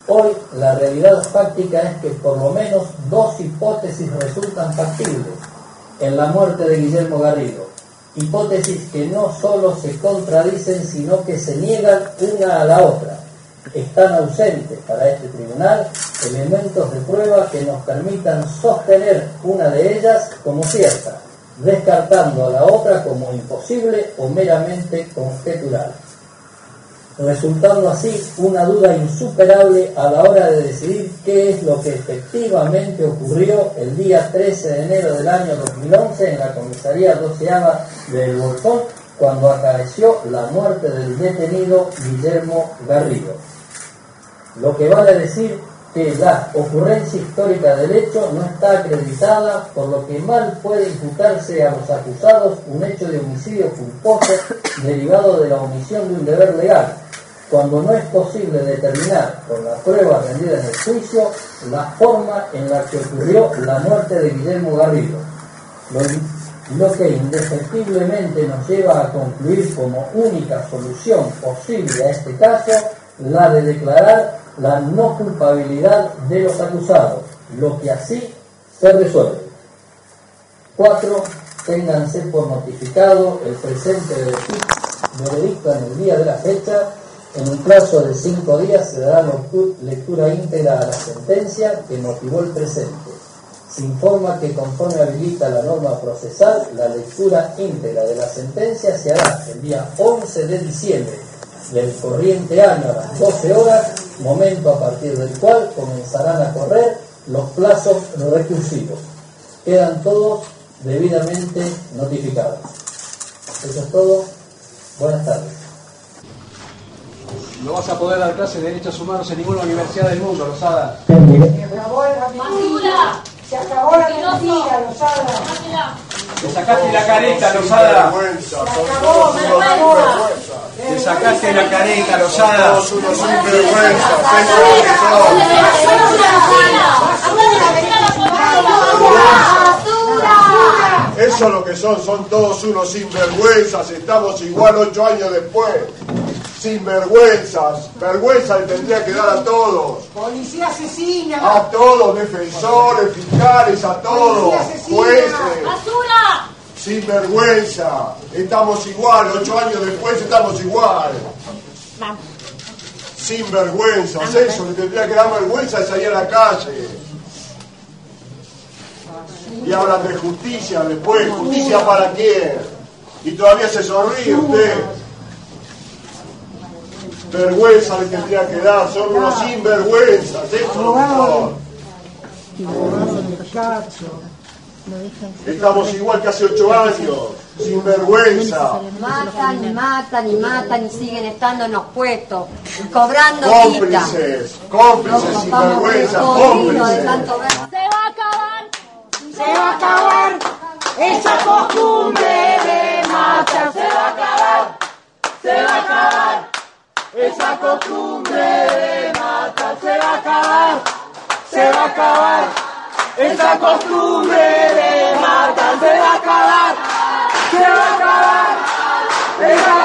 Hoy la realidad fáctica es que por lo menos dos hipótesis resultan factibles en la muerte de Guillermo Garrido. Hipótesis que no solo se contradicen, sino que se niegan una a la otra. Están ausentes para este tribunal elementos de prueba que nos permitan sostener una de ellas como cierta, descartando a la otra como imposible o meramente conjetural, resultando así una duda insuperable a la hora de decidir qué es lo que efectivamente ocurrió el día 13 de enero del año 2011 en la comisaría 12ª del Bolsón, cuando acaeció la muerte del detenido Guillermo Garrido. Lo que vale decir que la ocurrencia histórica del hecho no está acreditada, por lo que mal puede imputarse a los acusados un hecho de homicidio culposo derivado de la omisión de un deber legal, cuando no es posible determinar con las pruebas rendidas en el juicio la forma en la que ocurrió la muerte de Guillermo Garrido, lo que indefectiblemente nos lleva a concluir como única solución posible a este caso la de declarar la no culpabilidad de los acusados, lo que así se resuelve. 4. Ténganse por notificado el presente veredicto en el día de la fecha. En un plazo de 5 días se dará lectura íntegra a la sentencia que motivó el presente. Se informa que conforme habilita la norma procesal, la lectura íntegra de la sentencia se hará el día 11 de diciembre del corriente año a las 12 horas, momento a partir del cual comenzarán a correr los plazos recursivos. Quedan todos debidamente notificados. Eso es todo. Buenas tardes. No vas a poder dar clases de derechos humanos en ninguna universidad del mundo, Lozada. Se acabó la mentira. Se acabó la mentira, Lozada. Te sacaste la careta, Lozada. Te sacaste la careta, Lozada. Todos unos sinvergüenzas. Eso es lo que son todos unos sinvergüenzas. Estamos igual 8 años después. Sinvergüenzas. Vergüenza le tendría que dar a todos. Policía asesina. A todos, defensores, fiscales, a todos. Jueces. ¡Basura! Sinvergüenza. Estamos igual, 8 años después estamos igual. Sinvergüenzas. Eso le tendría que dar vergüenza es salir a la calle. Y hablan de justicia después. ¿Justicia para quién? Y todavía se sonríe usted. Vergüenza le tendría que dar. Son unos sinvergüenzas. Eso es lo que son. Estamos igual que hace 8 años. Sinvergüenza. Matan y matan y matan y siguen estando en los puestos, cobrando cómplices, cómplices, sinvergüenza, cómplices. ¡Se va a acabar! Se va a acabar esa costumbre de matar. Se va a acabar. Se va a acabar esa costumbre de matar. Se va a acabar. Se va a acabar esa costumbre de matar. Se va a acabar. Se va a acabar esa